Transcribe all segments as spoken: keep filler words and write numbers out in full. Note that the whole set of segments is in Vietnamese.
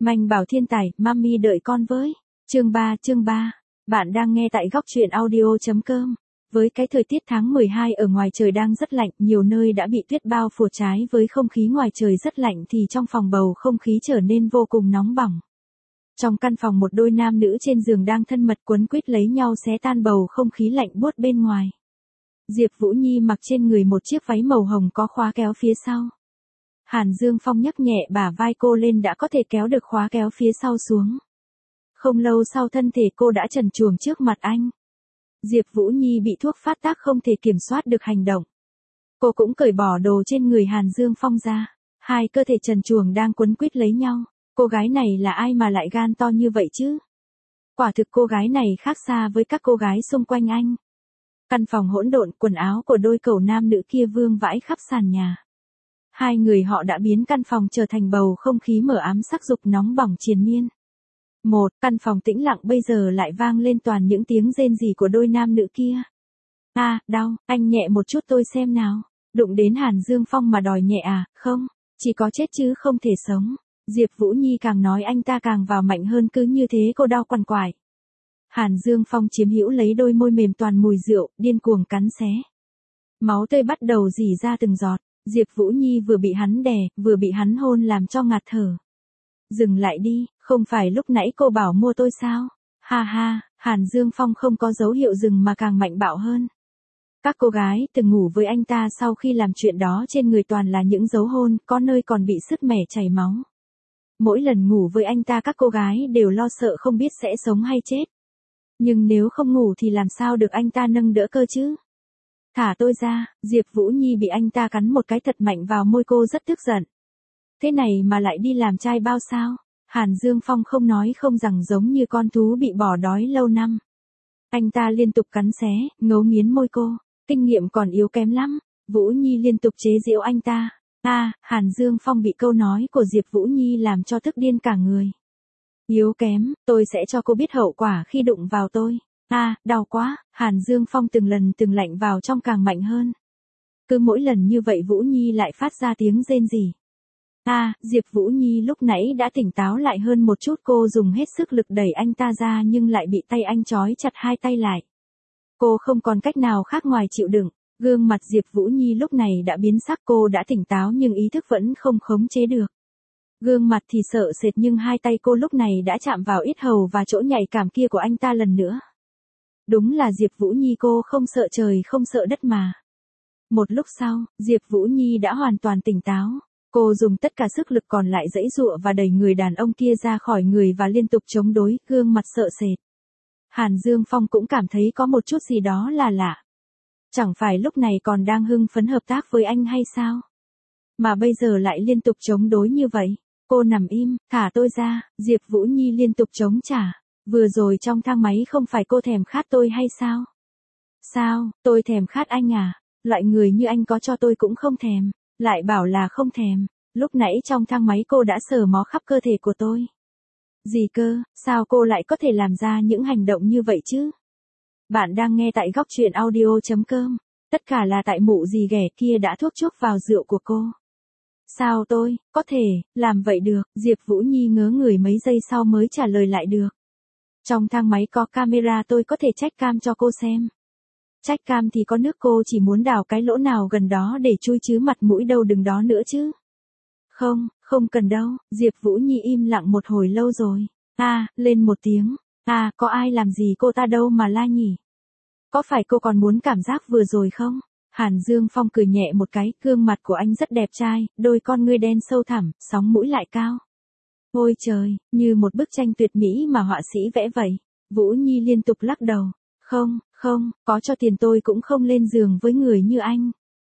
Manh bảo thiên tài, mami đợi con với. Chương ba, chương ba. Bạn đang nghe tại góc truyện audio.com. Với cái thời tiết tháng mười hai ở ngoài trời đang rất lạnh, nhiều nơi đã bị tuyết bao phủ, trái với không khí ngoài trời rất lạnh thì trong phòng bầu không khí trở nên vô cùng nóng bỏng. Trong căn phòng một đôi nam nữ trên giường đang thân mật quấn quýt lấy nhau xé tan bầu không khí lạnh buốt bên ngoài. Diệp Vũ Nhi mặc trên người một chiếc váy màu hồng có khóa kéo phía sau. Hàn Dương Phong nhấc nhẹ bả vai cô lên đã có thể kéo được khóa kéo phía sau xuống. Không lâu sau thân thể cô đã trần truồng trước mặt anh. Diệp Vũ Nhi bị thuốc phát tác không thể kiểm soát được hành động. Cô cũng cởi bỏ đồ trên người Hàn Dương Phong ra. Hai cơ thể trần truồng đang quấn quýt lấy nhau. Cô gái này là ai mà lại gan to như vậy chứ? Quả thực cô gái này khác xa với các cô gái xung quanh anh. Căn phòng hỗn độn, quần áo của đôi cẩu nam nữ kia vương vãi khắp sàn nhà. Hai người họ đã biến căn phòng trở thành bầu không khí mờ ám sắc dục nóng bỏng triền miên. Một, căn phòng tĩnh lặng bây giờ lại vang lên toàn những tiếng rên rỉ của đôi nam nữ kia. A, à, đau, anh nhẹ một chút tôi xem nào. Đụng đến Hàn Dương Phong mà đòi nhẹ à, không, chỉ có chết chứ không thể sống. Diệp Vũ Nhi càng nói anh ta càng vào mạnh hơn, cứ như thế cô đau quằn quại. Hàn Dương Phong chiếm hữu lấy đôi môi mềm toàn mùi rượu, điên cuồng cắn xé. Máu tươi bắt đầu rỉ ra từng giọt. Diệp Vũ Nhi vừa bị hắn đè, vừa bị hắn hôn làm cho ngạt thở. Dừng lại đi, không phải lúc nãy cô bảo mua tôi sao? Ha ha, Hàn Dương Phong không có dấu hiệu dừng mà càng mạnh bạo hơn. Các cô gái từng ngủ với anh ta sau khi làm chuyện đó trên người toàn là những dấu hôn, có nơi còn bị sứt mẻ chảy máu. Mỗi lần ngủ với anh ta các cô gái đều lo sợ không biết sẽ sống hay chết. Nhưng nếu không ngủ thì làm sao được anh ta nâng đỡ cơ chứ? Thả tôi ra, Diệp Vũ Nhi bị anh ta cắn một cái thật mạnh vào môi, cô rất tức giận. Thế này mà lại đi làm trai bao sao? Hàn Dương Phong không nói không rằng giống như con thú bị bỏ đói lâu năm. Anh ta liên tục cắn xé, ngấu nghiến môi cô, kinh nghiệm còn yếu kém lắm. Vũ Nhi liên tục chế giễu anh ta. A, à, Hàn Dương Phong bị câu nói của Diệp Vũ Nhi làm cho tức điên cả người. Yếu kém, tôi sẽ cho cô biết hậu quả khi đụng vào tôi. A, à, đau quá, Hàn Dương Phong từng lần từng lạnh vào trong càng mạnh hơn. Cứ mỗi lần như vậy Vũ Nhi lại phát ra tiếng rên rỉ. A, à, Diệp Vũ Nhi lúc nãy đã tỉnh táo lại hơn một chút, cô dùng hết sức lực đẩy anh ta ra nhưng lại bị tay anh trói chặt hai tay lại. Cô không còn cách nào khác ngoài chịu đựng. Gương mặt Diệp Vũ Nhi lúc này đã biến sắc, cô đã tỉnh táo nhưng ý thức vẫn không khống chế được. Gương mặt thì sợ sệt nhưng hai tay cô lúc này đã chạm vào yết hầu và chỗ nhạy cảm kia của anh ta lần nữa. Đúng là Diệp Vũ Nhi, cô không sợ trời không sợ đất mà. Một lúc sau, Diệp Vũ Nhi đã hoàn toàn tỉnh táo. Cô dùng tất cả sức lực còn lại giãy giụa và đẩy người đàn ông kia ra khỏi người và liên tục chống đối, gương mặt sợ sệt. Hàn Dương Phong cũng cảm thấy có một chút gì đó là lạ. Chẳng phải lúc này còn đang hưng phấn hợp tác với anh hay sao? Mà bây giờ lại liên tục chống đối như vậy. Cô nằm im, thả tôi ra, Diệp Vũ Nhi liên tục chống trả. Vừa rồi trong thang máy không phải cô thèm khát tôi hay sao? Sao, tôi thèm khát anh à? Loại người như anh có cho tôi cũng không thèm. Lại bảo là không thèm. Lúc nãy trong thang máy cô đã sờ mó khắp cơ thể của tôi. Gì cơ, sao cô lại có thể làm ra những hành động như vậy chứ? Bạn đang nghe tại góc truyện audio.com. Tất cả là tại mụ dì ghẻ kia đã thuốc chuốc vào rượu của cô. Sao tôi, có thể, làm vậy được? Diệp Vũ Nhi ngớ người mấy giây sau mới trả lời lại được. Trong thang máy có camera, tôi có thể check cam cho cô xem. Check cam thì có nước, cô chỉ muốn đào cái lỗ nào gần đó để chui chứ mặt mũi đâu đừng đó nữa chứ. Không, không cần đâu, Diệp Vũ Nhi im lặng một hồi lâu rồi. A, à, lên một tiếng. A, à, có ai làm gì cô ta đâu mà la nhỉ? Có phải cô còn muốn cảm giác vừa rồi không? Hàn Dương Phong cười nhẹ một cái, gương mặt của anh rất đẹp trai, đôi con ngươi đen sâu thẳm, sóng mũi lại cao. Ôi trời, như một bức tranh tuyệt mỹ mà họa sĩ vẽ vậy. Vũ Nhi liên tục lắc đầu. Không, không, có cho tiền tôi cũng không lên giường với người như anh.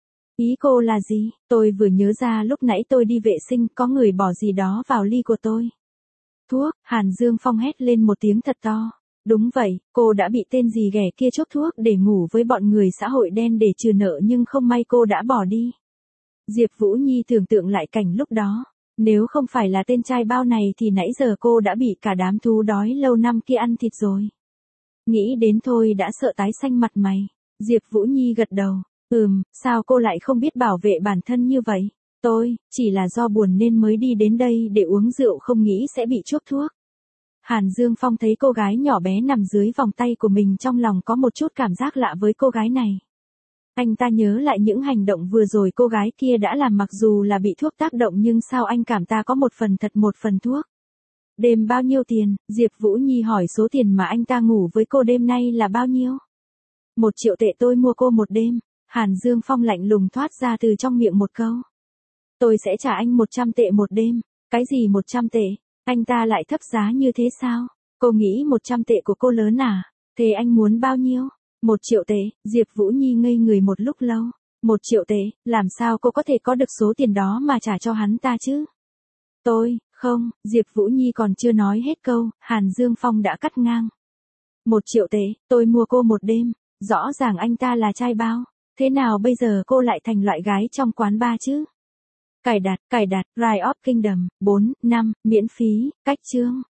Ý cô là gì? Tôi vừa nhớ ra lúc nãy tôi đi vệ sinh có người bỏ gì đó vào ly của tôi. Thuốc, Hàn Dương Phong hét lên một tiếng thật to. Đúng vậy, cô đã bị tên dì ghẻ kia chốt thuốc để ngủ với bọn người xã hội đen để trừ nợ nhưng không may cô đã bỏ đi. Diệp Vũ Nhi tưởng tượng lại cảnh lúc đó. Nếu không phải là tên trai bao này thì nãy giờ cô đã bị cả đám thú đói lâu năm kia ăn thịt rồi. Nghĩ đến thôi đã sợ tái xanh mặt mày. Diệp Vũ Nhi gật đầu. Ừm, sao cô lại không biết bảo vệ bản thân như vậy? Tôi, chỉ là do buồn nên mới đi đến đây để uống rượu không nghĩ sẽ bị chuốc thuốc. Hàn Dương Phong thấy cô gái nhỏ bé nằm dưới vòng tay của mình trong lòng có một chút cảm giác lạ với cô gái này. Anh ta nhớ lại những hành động vừa rồi cô gái kia đã làm mặc dù là bị thuốc tác động nhưng sao anh cảm ta có một phần thật một phần thuốc. Đêm bao nhiêu tiền, Diệp Vũ Nhi hỏi số tiền mà anh ta ngủ với cô đêm nay là bao nhiêu? Một triệu tệ tôi mua cô một đêm, Hàn Dương Phong lạnh lùng thoát ra từ trong miệng một câu. Tôi sẽ trả anh một trăm tệ một đêm, cái gì một trăm tệ, anh ta lại thấp giá như thế sao? Cô nghĩ một trăm tệ của cô lớn à? Thế anh muốn bao nhiêu? Một triệu tệ, Diệp Vũ Nhi ngây người một lúc lâu. Một triệu tệ, làm sao cô có thể có được số tiền đó mà trả cho hắn ta chứ? Tôi, không, Diệp Vũ Nhi còn chưa nói hết câu, Hàn Dương Phong đã cắt ngang. Một triệu tệ, tôi mua cô một đêm, rõ ràng anh ta là trai bao, thế nào bây giờ cô lại thành loại gái trong quán bar chứ? Cài đặt, cài đặt, Rise of Kingdom, bốn, năm, miễn phí, cách chương.